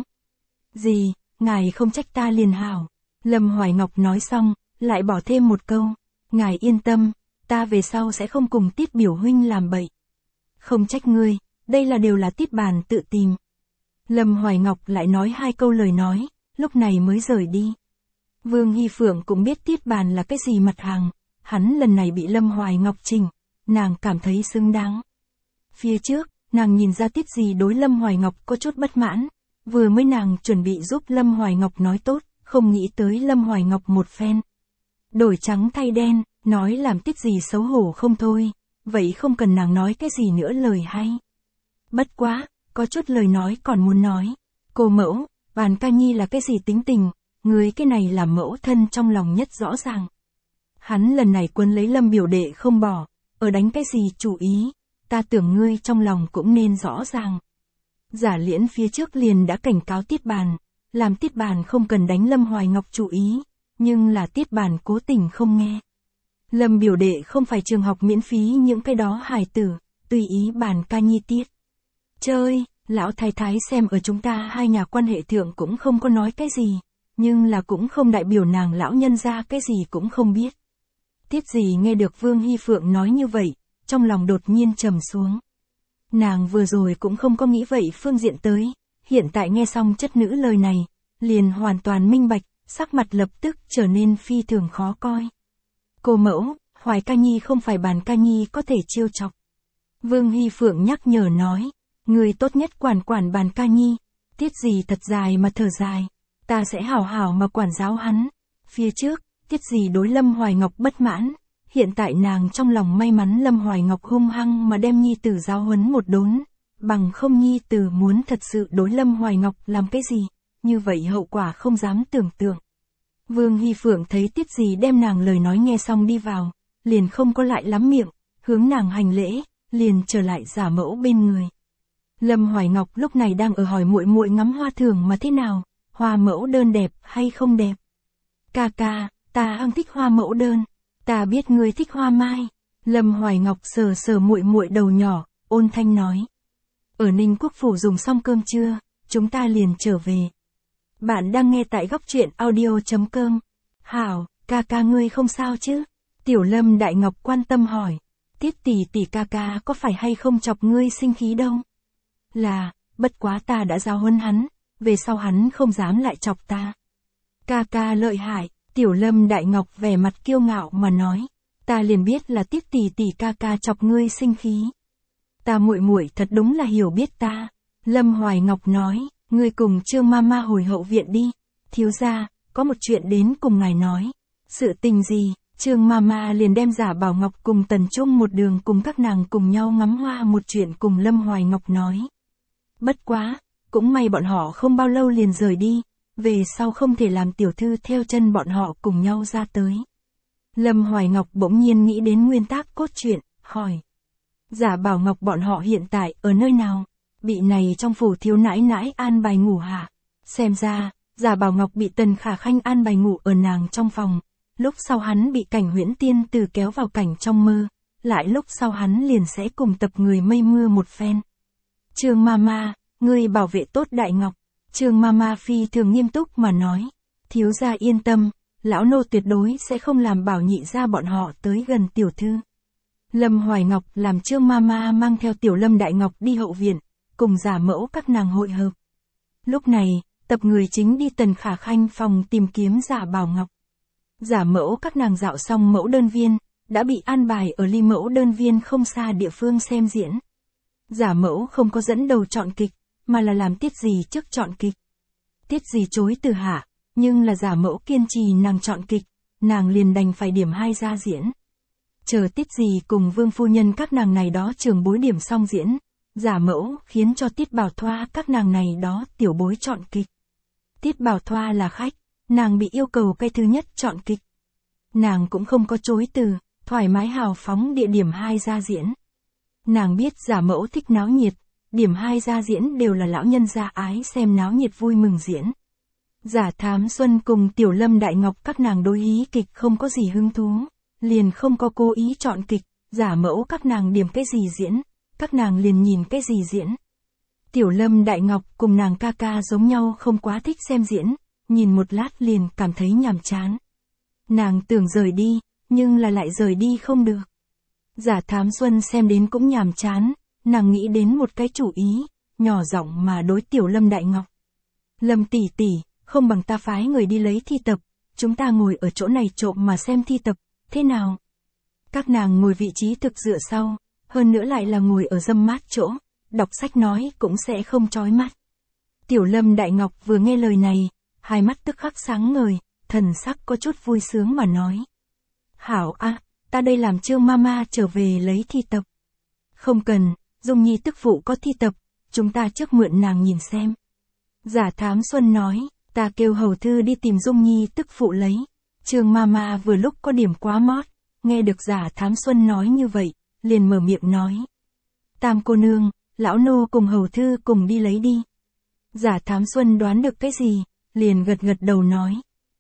Gì, ngài không trách ta liền hảo. Lâm Hoài Ngọc nói xong, lại bỏ thêm một câu, ngài yên tâm, ta về sau sẽ không cùng Tiết biểu huynh làm bậy. Không trách ngươi, đây là đều là Tiết Bàn tự tìm. Lâm Hoài Ngọc lại nói hai câu lời nói, lúc này mới rời đi. Vương Hy Phượng cũng biết Tiết Bàn là cái gì mặt hàng, hắn lần này bị Lâm Hoài Ngọc chỉnh, nàng cảm thấy xứng đáng. Phía trước, nàng nhìn ra Tiết gì đối Lâm Hoài Ngọc có chút bất mãn, vừa mới nàng chuẩn bị giúp Lâm Hoài Ngọc nói tốt, không nghĩ tới Lâm Hoài Ngọc một phen. Đổi trắng thay đen, nói làm Tiết gì xấu hổ không thôi, vậy không cần nàng nói cái gì nữa lời hay. Bất quá, có chút lời nói còn muốn nói. Cô mẫu, Bàn Ca Nhi là cái gì tính tình, người cái này là mẫu thân trong lòng nhất rõ ràng. Hắn lần này quấn lấy Lâm biểu đệ không bỏ, ở đánh cái gì chủ ý, ta tưởng ngươi trong lòng cũng nên rõ ràng. Giả Liễn phía trước liền đã cảnh cáo Tiết Bàn, làm Tiết Bàn không cần đánh Lâm Hoài Ngọc chủ ý, nhưng là Tiết Bàn cố tình không nghe. Lâm biểu đệ không phải trường học miễn phí những cái đó hài tử, tùy ý Bàn Ca Nhi tiết chơi, lão thái thái xem ở chúng ta hai nhà quan hệ thượng cũng không có nói cái gì, nhưng là cũng không đại biểu nàng lão nhân ra cái gì cũng không biết. Tiết gì nghe được Vương Hy Phượng nói như vậy, trong lòng đột nhiên trầm xuống. Nàng vừa rồi cũng không có nghĩ vậy phương diện tới, hiện tại nghe xong chất nữ lời này, liền hoàn toàn minh bạch, sắc mặt lập tức trở nên phi thường khó coi. Cô mẫu, Hoài Ca Nhi không phải Bàn Ca Nhi có thể trêu chọc. Vương Hy Phượng nhắc nhở nói, người tốt nhất quản quản bàn ca nhi, Tiết Dì thật dài mà thở dài, ta sẽ hảo hảo mà quản giáo hắn. Phía trước, Tiết Dì đối Lâm Hoài Ngọc bất mãn, hiện tại nàng trong lòng may mắn Lâm Hoài Ngọc hung hăng mà đem nhi tử giáo huấn một đốn, bằng không nhi tử muốn thật sự đối Lâm Hoài Ngọc làm cái gì, như vậy hậu quả không dám tưởng tượng. Vương Hy Phượng thấy Tiết Dì đem nàng lời nói nghe xong đi vào, liền không có lại lắm miệng, hướng nàng hành lễ, liền trở lại giả mẫu bên người. Lâm Hoài Ngọc lúc này đang ở hỏi muội muội ngắm hoa thường mà thế nào, hoa mẫu đơn đẹp hay không đẹp. Ca ca, ta hăng thích hoa mẫu đơn, ta biết ngươi thích hoa mai. Lâm Hoài Ngọc sờ sờ muội muội đầu nhỏ, ôn thanh nói. Ở Ninh Quốc phủ dùng xong cơm trưa, chúng ta liền trở về. Bạn đang nghe tại góc truyện audio.com. Hảo, ca ca ngươi không sao chứ? Tiểu Lâm Đại Ngọc quan tâm hỏi. Tiết tỷ tỷ ca ca có phải hay không chọc ngươi sinh khí đâu? Là, bất quá ta đã giáo huấn hắn, về sau hắn không dám lại chọc ta. Ca ca lợi hại, Tiểu Lâm Đại Ngọc vẻ mặt kiêu ngạo mà nói. Ta liền biết là Tiết tỷ tỷ ca ca chọc ngươi sinh khí. Ta muội muội thật đúng là hiểu biết ta. Lâm Hoài Ngọc nói, ngươi cùng Trương Mama hồi hậu viện đi. Thiếu gia, có một chuyện đến cùng ngài nói. Sự tình gì? Trương Mama liền đem Giả Bảo Ngọc cùng Tần Trung một đường cùng các nàng cùng nhau ngắm hoa một chuyện cùng Lâm Hoài Ngọc nói. Bất quá, cũng may bọn họ không bao lâu liền rời đi, về sau không thể làm tiểu thư theo chân bọn họ cùng nhau ra tới. Lâm Hoài Ngọc bỗng nhiên nghĩ đến nguyên tắc cốt truyện, hỏi. Giả Bảo Ngọc bọn họ hiện tại ở nơi nào? Bị này trong phủ thiếu nãi nãi an bài ngủ hả? Xem ra, Giả Bảo Ngọc bị Tần Khả Khanh an bài ngủ ở nàng trong phòng. Lúc sau hắn bị Cảnh Huyễn Tiên từ kéo vào cảnh trong mơ, lại lúc sau hắn liền sẽ cùng tập người mây mưa một phen. Trương Mama, ngươi bảo vệ tốt Đại Ngọc. Trương Mama phi thường nghiêm túc mà nói. Thiếu gia yên tâm, lão nô tuyệt đối sẽ không làm Bảo nhị gia bọn họ tới gần tiểu thư. Lâm Hoài Ngọc làm Trương Mama mang theo Tiểu Lâm Đại Ngọc đi hậu viện, cùng giả mẫu các nàng hội hợp. Lúc này, tập người chính đi Tần Khả Khanh phòng tìm kiếm Giả Bảo Ngọc. Giả mẫu các nàng dạo xong mẫu đơn viên, đã bị an bài ở ly mẫu đơn viên không xa địa phương xem diễn. Giả mẫu không có dẫn đầu chọn kịch, mà là làm Tiết Dì trước chọn kịch. Tiết Dì chối từ hạ, nhưng là giả mẫu kiên trì nàng chọn kịch, nàng liền đành phải điểm 2 ra diễn. Chờ Tiết Dì cùng Vương phu nhân các nàng này đó trường bối điểm xong diễn, giả mẫu khiến cho Tiết Bảo Thoa các nàng này đó tiểu bối chọn kịch. Tiết Bảo Thoa là khách, nàng bị yêu cầu cái thứ nhất chọn kịch. Nàng cũng không có chối từ, thoải mái hào phóng địa điểm 2 ra diễn. Nàng biết giả mẫu thích náo nhiệt, điểm 2 ra diễn đều là lão nhân gia ái xem náo nhiệt vui mừng diễn. Giả Thám Xuân cùng Tiểu Lâm Đại Ngọc các nàng đối hí kịch không có gì hứng thú, liền không có cố ý chọn kịch, giả mẫu các nàng điểm cái gì diễn, các nàng liền nhìn cái gì diễn. Tiểu Lâm Đại Ngọc cùng nàng ca ca giống nhau không quá thích xem diễn, nhìn một lát liền cảm thấy nhàm chán. Nàng tưởng rời đi, nhưng là lại rời đi không được. Giả Thám Xuân xem đến cũng nhàm chán, nàng nghĩ đến một cái chủ ý, nhỏ giọng mà đối Tiểu Lâm Đại Ngọc. Lâm tỷ tỷ, không bằng ta phái người đi lấy thi tập, chúng ta ngồi ở chỗ này trộm mà xem thi tập, thế nào? Các nàng ngồi vị trí thực dựa sau, hơn nữa lại là ngồi ở râm mát chỗ, đọc sách nói cũng sẽ không chói mắt. Tiểu Lâm Đại Ngọc vừa nghe lời này, hai mắt tức khắc sáng ngời, thần sắc có chút vui sướng mà nói. Hảo a, ta đây làm Trương Mama trở về lấy thi tập. Không cần, Dung Nhi tức phụ có thi tập, chúng ta trước mượn nàng nhìn xem. Giả Thám Xuân nói, ta kêu hầu thư đi tìm Dung Nhi tức phụ lấy. Trương Mama vừa lúc có điểm quá mót, nghe được Giả Thám Xuân nói như vậy, liền mở miệng nói. Tam cô nương, lão nô cùng hầu thư cùng đi lấy đi. Giả Thám Xuân đoán được cái gì, liền gật gật đầu nói.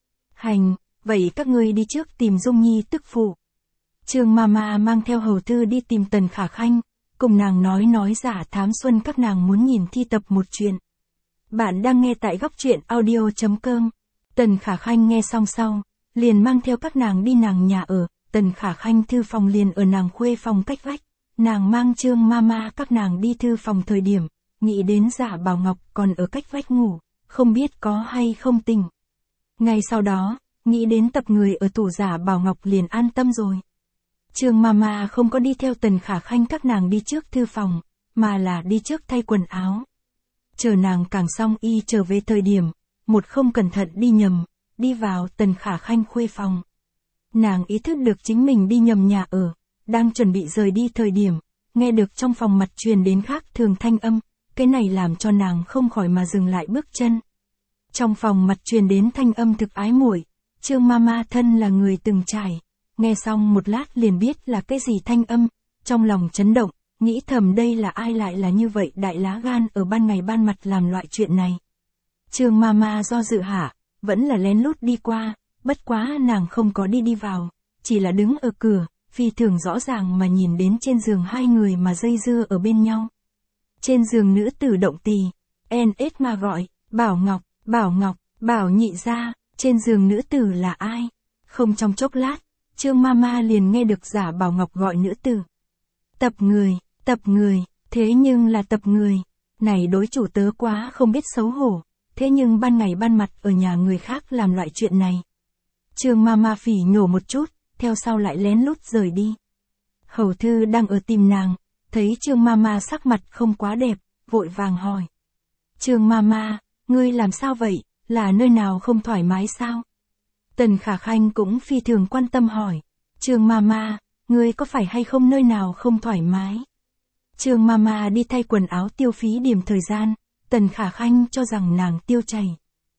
Hành, vậy các ngươi đi trước tìm Dung Nhi tức phụ. Trương Mama mang theo hầu thư đi tìm Tần Khả Khanh, cùng nàng nói Giả Thám Xuân các nàng muốn nhìn thi tập một chuyện. Bạn đang nghe tại góc truyện audio.com. Tần Khả Khanh nghe xong sau, liền mang theo các nàng đi nàng nhà ở, Tần Khả Khanh thư phòng liền ở nàng khuê phòng cách vách. Nàng mang Trương Mama các nàng đi thư phòng thời điểm, nghĩ đến Giả Bảo Ngọc còn ở cách vách ngủ, không biết có hay không tỉnh. Ngay sau đó, nghĩ đến tập người ở tủ Giả Bảo Ngọc liền an tâm rồi. Trương Mama không có đi theo Tần Khả Khanh các nàng đi trước thư phòng, mà là đi trước thay quần áo. Chờ nàng càng xong y trở về thời điểm, một không cẩn thận đi nhầm, đi vào Tần Khả Khanh khuê phòng. Nàng ý thức được chính mình đi nhầm nhà ở, đang chuẩn bị rời đi thời điểm, nghe được trong phòng mặt truyền đến khác thường thanh âm, cái này làm cho nàng không khỏi mà dừng lại bước chân. Trong phòng mặt truyền đến thanh âm thực ái muội, Trương Mama thân là người từng trải, nghe xong một lát liền biết là cái gì thanh âm, trong lòng chấn động, nghĩ thầm đây là ai lại là như vậy đại lá gan ở ban ngày ban mặt làm loại chuyện này. Trương Mama do dự hả, vẫn là lén lút đi qua, bất quá nàng không có đi vào, chỉ là đứng ở cửa, phi thường rõ ràng mà nhìn đến trên giường hai người mà dây dưa ở bên nhau. Trên giường nữ tử động tì, NS mà gọi, Bảo Ngọc, Bảo nhị gia, trên giường nữ tử là ai? Không trong chốc lát, Trương Mama liền nghe được giả Bảo Ngọc gọi nữ tử. Tập người, thế nhưng là tập người, này đối chủ tớ quá không biết xấu hổ, thế nhưng ban ngày ban mặt ở nhà người khác làm loại chuyện này. Trương Mama phỉ nhổ một chút, theo sau lại lén lút rời đi. Hầu thư đang ở tìm nàng, thấy Trương Mama sắc mặt không quá đẹp, vội vàng hỏi. Trương Mama, ngươi làm sao vậy, là nơi nào không thoải mái sao? Tần Khả Khanh cũng phi thường quan tâm hỏi. Trương Mama, ngươi có phải hay không nơi nào không thoải mái? Trương Mama đi thay quần áo tiêu phí điểm thời gian, Tần Khả Khanh cho rằng nàng tiêu chảy.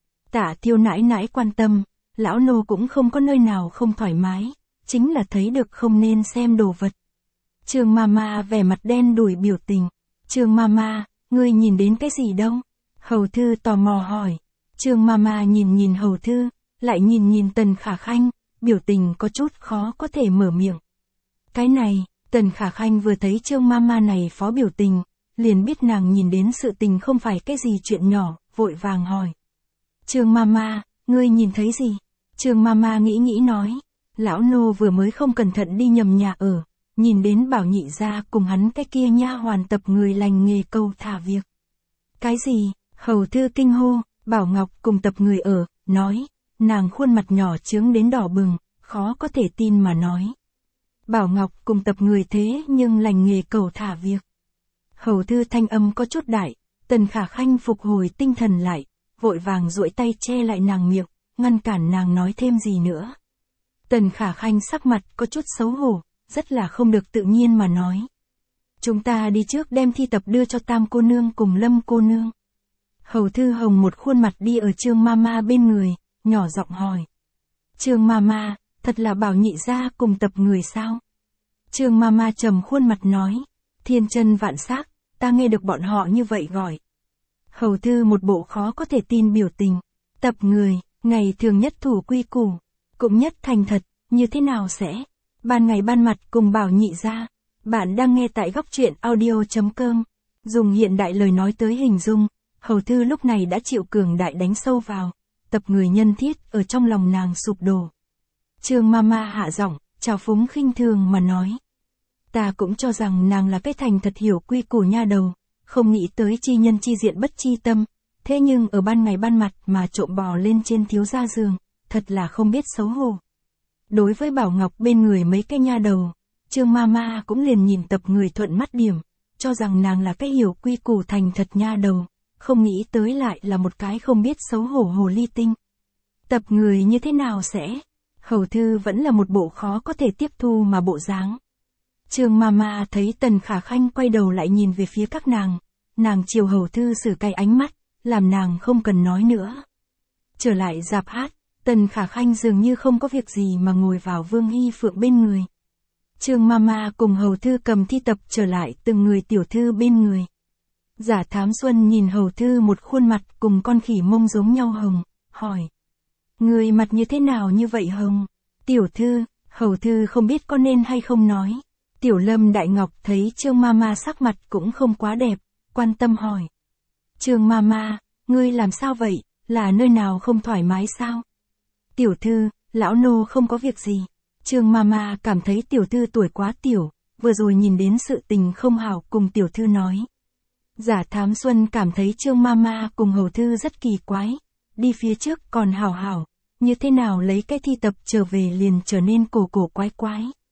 Tạ Tiêu nãi nãi quan tâm, lão nô cũng không có nơi nào không thoải mái, chính là thấy được không nên xem đồ vật. Trương Mama vẻ mặt đen đủi biểu tình. Trương Mama, ngươi nhìn đến cái gì đâu? Hầu thư tò mò hỏi. Trương Mama nhìn hầu thư, lại nhìn Tần Khả Khanh, biểu tình có chút khó có thể mở miệng. Cái này, Tần Khả Khanh vừa thấy Trương Mama này phó biểu tình, liền biết nàng nhìn đến sự tình không phải cái gì chuyện nhỏ, vội vàng hỏi. Trương Mama, ngươi nhìn thấy gì? Trương Mama nghĩ nói, lão nô vừa mới không cẩn thận đi nhầm nhà ở, nhìn đến Bảo nhị gia cùng hắn cái kia nha hoàn tập người lành nghề câu thả việc. Cái gì? Hầu thư kinh hô, Bảo Ngọc cùng tập người ở, nói, nàng khuôn mặt nhỏ chướng đến đỏ bừng, khó có thể tin mà nói. Bảo Ngọc cùng tập người thế nhưng lành nghề cầu thả việc. Hầu thư thanh âm có chút đại, Tần Khả Khanh phục hồi tinh thần lại, vội vàng duỗi tay che lại nàng miệng, ngăn cản nàng nói thêm gì nữa. Tần Khả Khanh sắc mặt có chút xấu hổ, rất là không được tự nhiên mà nói. Chúng ta đi trước đem thi tập đưa cho Tam cô nương cùng Lâm cô nương. Hầu thư hồng một khuôn mặt đi ở Trương Mama bên người, nhỏ giọng hỏi. Trương Mama, thật là Bảo nhị gia cùng tập người sao? Trương Mama trầm khuôn mặt nói. Thiên chân vạn xác, ta nghe được bọn họ như vậy gọi. Hầu thư một bộ khó có thể tin biểu tình. Tập người, ngày thường nhất thủ quy củ, cũng nhất thành thật, như thế nào sẽ? Ban ngày ban mặt cùng Bảo nhị gia. Bạn đang nghe tại góc truyện audio.com. Dùng hiện đại lời nói tới hình dung, hầu thư lúc này đã chịu cường đại đánh sâu vào. Tập người nhân thiết ở trong lòng nàng sụp đổ. Trương Mama hạ giọng, trào phúng khinh thường mà nói. Ta cũng cho rằng nàng là cái thành thật hiểu quy củ nha đầu, không nghĩ tới chi nhân chi diện bất chi tâm, thế nhưng ở ban ngày ban mặt mà trộm bò lên trên thiếu gia giường, thật là không biết xấu hổ. Đối với Bảo Ngọc bên người mấy cái nha đầu, Trương Mama cũng liền nhìn tập người thuận mắt điểm, cho rằng nàng là cái hiểu quy củ thành thật nha đầu, không nghĩ tới lại là một cái không biết xấu hổ hồ ly tinh. Tập người như thế nào sẽ? Hầu thư vẫn là một bộ khó có thể tiếp thu mà bộ dáng. Trương Mama thấy Tần Khả Khanh quay đầu lại nhìn về phía các nàng chiều hầu thư sử cái ánh mắt, làm nàng không cần nói nữa. Trở lại rạp hát, Tần Khả Khanh dường như không có việc gì mà ngồi vào Vương Hy Phượng bên người. Trương Mama cùng hầu thư cầm thi tập trở lại từng người tiểu thư bên người. Giả Thám Xuân nhìn hầu thư một khuôn mặt cùng con khỉ mông giống nhau hồng, hỏi. Người mặt như thế nào như vậy hồng? Tiểu thư, hầu thư không biết có nên hay không nói. Tiểu Lâm Đại Ngọc thấy Trương Mama sắc mặt cũng không quá đẹp, quan tâm hỏi. Trương Mama, ngươi làm sao vậy, là nơi nào không thoải mái sao? Tiểu thư, lão nô không có việc gì. Trương Mama cảm thấy tiểu thư tuổi quá tiểu, vừa rồi nhìn đến sự tình không hảo cùng tiểu thư nói. Giả Thám Xuân cảm thấy Trương Mama cùng hầu thư rất kỳ quái, đi phía trước còn hảo, như thế nào lấy cái thi tập trở về liền trở nên cổ quái.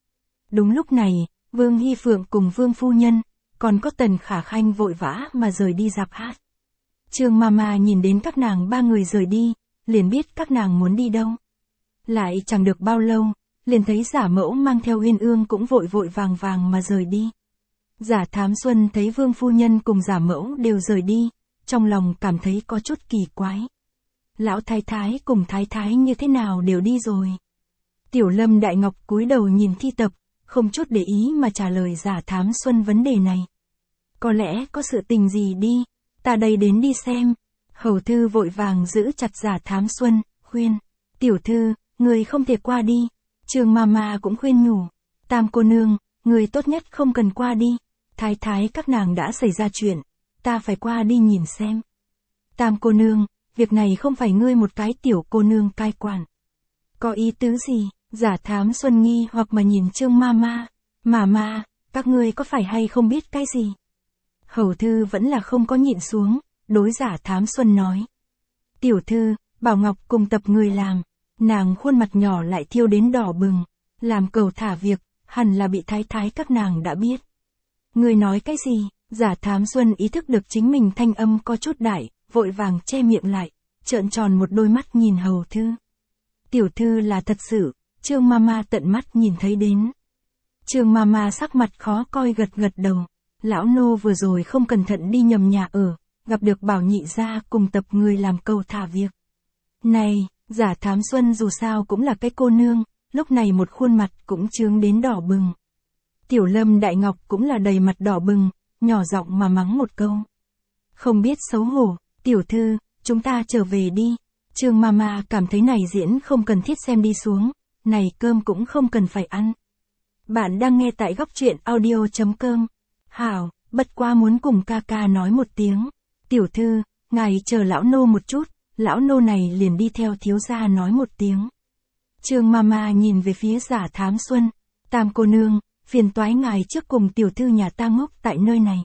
Đúng lúc này, Vương Hy Phượng cùng Vương Phu Nhân, còn có Tần Khả Khanh vội vã mà rời đi rạp hát. Trương Mama nhìn đến các nàng ba người rời đi, liền biết các nàng muốn đi đâu. Lại chẳng được bao lâu, liền thấy Giả Mẫu mang theo Uyên Ương cũng vội vội vàng vàng mà rời đi. Giả Thám Xuân thấy Vương Phu Nhân cùng Giả Mẫu đều rời đi, trong lòng cảm thấy có chút kỳ quái. Lão Thái Thái cùng Thái Thái như thế nào đều đi rồi. Tiểu Lâm Đại Ngọc cúi đầu nhìn thi tập, không chút để ý mà trả lời Giả Thám Xuân vấn đề này. Có lẽ có sự tình gì đi, ta đây đến đi xem. Hầu Thư vội vàng giữ chặt Giả Thám Xuân, khuyên. Tiểu Thư, người không thể qua đi. Trương Mama cũng khuyên nhủ. Tam cô nương, người tốt nhất không cần qua đi. Thái Thái các nàng đã xảy ra chuyện, ta phải qua đi nhìn xem. Tam cô nương, việc này không phải ngươi một cái tiểu cô nương cai quản. Có ý tứ gì? Giả Thám Xuân nghi hoặc mà nhìn Trương Mama. Mama, các ngươi có phải hay không biết cái gì? Hầu Thư vẫn là không có nhịn xuống, đối Giả Thám Xuân nói. Tiểu thư, Bảo Ngọc cùng tập người làm, nàng khuôn mặt nhỏ lại thiêu đến đỏ bừng, làm cầu thả việc, hẳn là bị Thái Thái các nàng đã biết. Người nói cái gì? Giả Thám Xuân ý thức được chính mình thanh âm có chút đại, vội vàng che miệng lại, trợn tròn một đôi mắt nhìn Hầu Thư. Tiểu thư là thật sự, Trương Mama tận mắt nhìn thấy đến. Trương Mama sắc mặt khó coi gật gật đầu. Lão nô vừa rồi không cẩn thận đi nhầm nhà ở, gặp được Bảo nhị gia cùng tập người làm cầu thả việc. Này, Giả Thám Xuân dù sao cũng là cái cô nương, lúc này một khuôn mặt cũng trướng đến đỏ bừng. Tiểu Lâm Đại Ngọc cũng là đầy mặt đỏ bừng, nhỏ giọng mà mắng một câu. Không biết xấu hổ, tiểu thư, chúng ta trở về đi. Trương Mama cảm thấy này diễn không cần thiết xem đi xuống, này cơm cũng không cần phải ăn. Bạn đang nghe tại góc truyện audio.com. Hảo, bất qua muốn cùng ca ca nói một tiếng. Tiểu thư, ngài chờ lão nô một chút, lão nô này liền đi theo thiếu gia nói một tiếng. Trương Mama nhìn về phía Giả Thám Xuân. Tam cô nương, phiền toái ngài trước cùng tiểu thư nhà ta ngốc tại nơi này.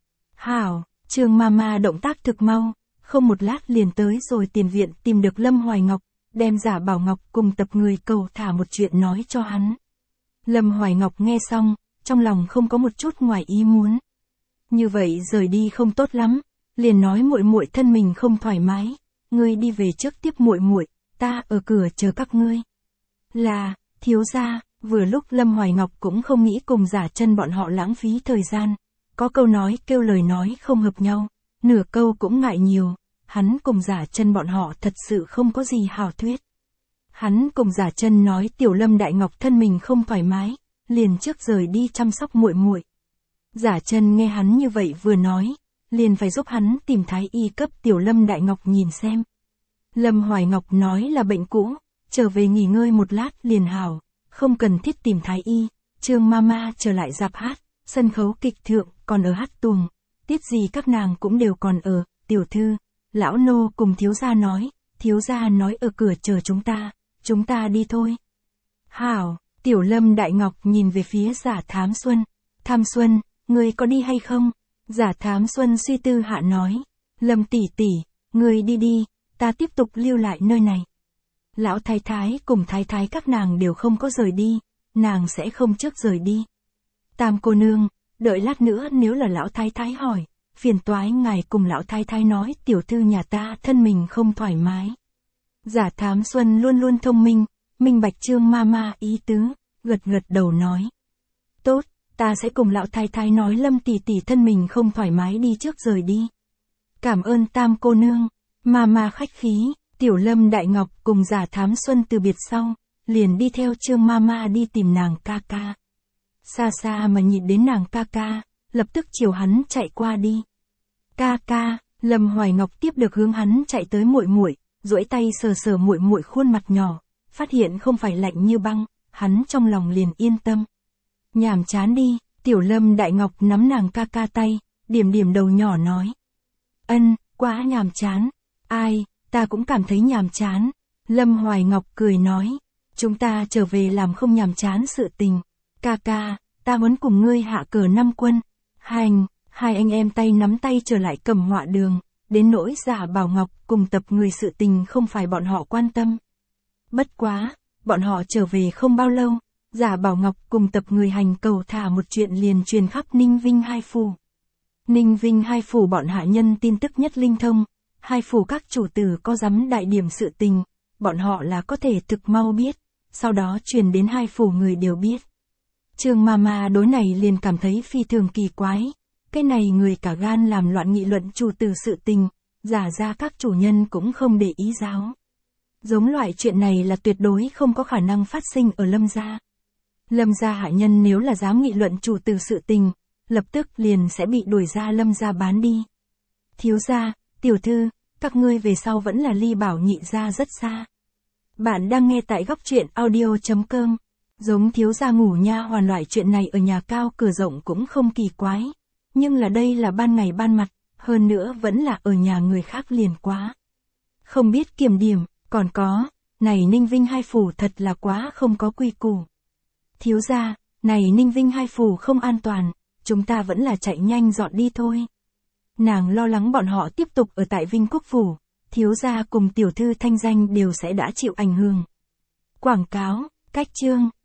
Hảo, Trương Mama động tác thực mau, không một lát liền tới rồi tiền viện tìm được Lâm Hoài Ngọc, đem Giả Bảo Ngọc cùng tập người cầu thả một chuyện nói cho hắn. Lâm Hoài Ngọc nghe xong, trong lòng không có một chút ngoài ý muốn. Như vậy rời đi không tốt lắm, liền nói muội muội thân mình không thoải mái, ngươi đi về trước tiếp muội muội, ta ở cửa chờ các ngươi. Là, thiếu gia, vừa lúc Lâm Hoài Ngọc cũng không nghĩ cùng Giả Chân bọn họ lãng phí thời gian, có câu nói kêu lời nói không hợp nhau, nửa câu cũng ngại nhiều, hắn cùng Giả Chân bọn họ thật sự không có gì hảo thuyết. Hắn cùng Giả Chân nói Tiểu Lâm Đại Ngọc thân mình không thoải mái, liền trước rời đi chăm sóc muội muội. Giả Chân nghe hắn như vậy vừa nói, liền phải giúp hắn tìm thái y cấp Tiểu Lâm Đại Ngọc nhìn xem. Lâm Hoài Ngọc nói là bệnh cũ, trở về nghỉ ngơi một lát liền hảo, không cần thiết tìm thái y. Trương Mama trở lại rạp hát, sân khấu kịch thượng còn ở hát tuồng, tiết gì các nàng cũng đều còn ở. Tiểu thư, lão nô cùng thiếu gia nói ở cửa chờ chúng ta đi thôi. Hảo. Tiểu Lâm Đại Ngọc nhìn về phía Giả Thám Xuân. Tham Xuân, ngươi có đi hay không? Giả Thám Xuân suy tư hạ nói. Lâm tỷ tỷ, ngươi đi đi, ta tiếp tục lưu lại nơi này. Lão Thái Thái cùng Thái Thái các nàng đều không có rời đi, nàng sẽ không trước rời đi. Tam cô nương, đợi lát nữa nếu là Lão Thái Thái hỏi, phiền toái ngài cùng Lão Thái Thái nói tiểu thư nhà ta thân mình không thoải mái. Giả Thám Xuân luôn luôn thông minh, minh bạch Trương Mama ý tứ, gật gật đầu nói. Tốt, ta sẽ cùng Lão Thái Thái nói Lâm tỷ tỷ thân mình không thoải mái đi trước rời đi. Cảm ơn Tam cô nương. Mama khách khí. Tiểu Lâm Đại Ngọc cùng Giả Thám Xuân từ biệt sau, liền đi theo Trương Mama đi tìm nàng ca ca. Xa xa mà nhìn đến nàng ca ca, lập tức chiều hắn chạy qua đi. Ca ca, Lâm Hoài Ngọc tiếp được hướng hắn chạy tới muội muội, duỗi tay sờ sờ muội muội khuôn mặt nhỏ, phát hiện không phải lạnh như băng, hắn trong lòng liền yên tâm. Nhàm chán đi, Tiểu Lâm Đại Ngọc nắm nàng ca ca tay, điểm điểm đầu nhỏ nói. Ân, quá nhàm chán. Ai, ta cũng cảm thấy nhàm chán. Lâm Hoài Ngọc cười nói. Chúng ta trở về làm không nhàm chán sự tình. Ca ca, ta muốn cùng ngươi hạ cờ 5 quân. Hành, hai anh em tay nắm tay trở lại Cẩm Họa đường. Đến nỗi Giả Bảo Ngọc cùng tập người sự tình không phải bọn họ quan tâm. Bất quá, bọn họ trở về không bao lâu, Giả Bảo Ngọc cùng tập người hành cầu thả một chuyện liền truyền khắp Ninh Vinh hai phủ. Ninh Vinh hai phủ bọn hạ nhân tin tức nhất linh thông, hai phủ các chủ tử có dám đại điểm sự tình, bọn họ là có thể thực mau biết, sau đó truyền đến hai phủ người đều biết. Trương Mama đối này liền cảm thấy phi thường kỳ quái, cái này người cả gan làm loạn nghị luận chủ tử sự tình, giả ra các chủ nhân cũng không để ý giáo. Giống loại chuyện này là tuyệt đối không có khả năng phát sinh ở Lâm gia. Lâm gia hạ nhân nếu là dám nghị luận chủ tử sự tình, lập tức liền sẽ bị đuổi ra Lâm gia bán đi. Thiếu gia, tiểu thư, các ngươi về sau vẫn là ly Bảo Nhị gia rất xa. Bạn đang nghe tại góc truyện audio.com. Giống thiếu gia ngủ nha hoàn loại chuyện này ở nhà cao cửa rộng cũng không kỳ quái. Nhưng là đây là ban ngày ban mặt, hơn nữa vẫn là ở nhà người khác liền quá. Không biết kiểm điểm, còn có, này Ninh Vinh hai phủ thật là quá không có quy củ. Thiếu gia, này Ninh Vinh hai phủ không an toàn, chúng ta vẫn là chạy nhanh dọn đi thôi. Nàng lo lắng bọn họ tiếp tục ở tại Vinh Quốc phủ, thiếu gia cùng tiểu thư thanh danh đều sẽ đã chịu ảnh hưởng. Quảng cáo, cách chương.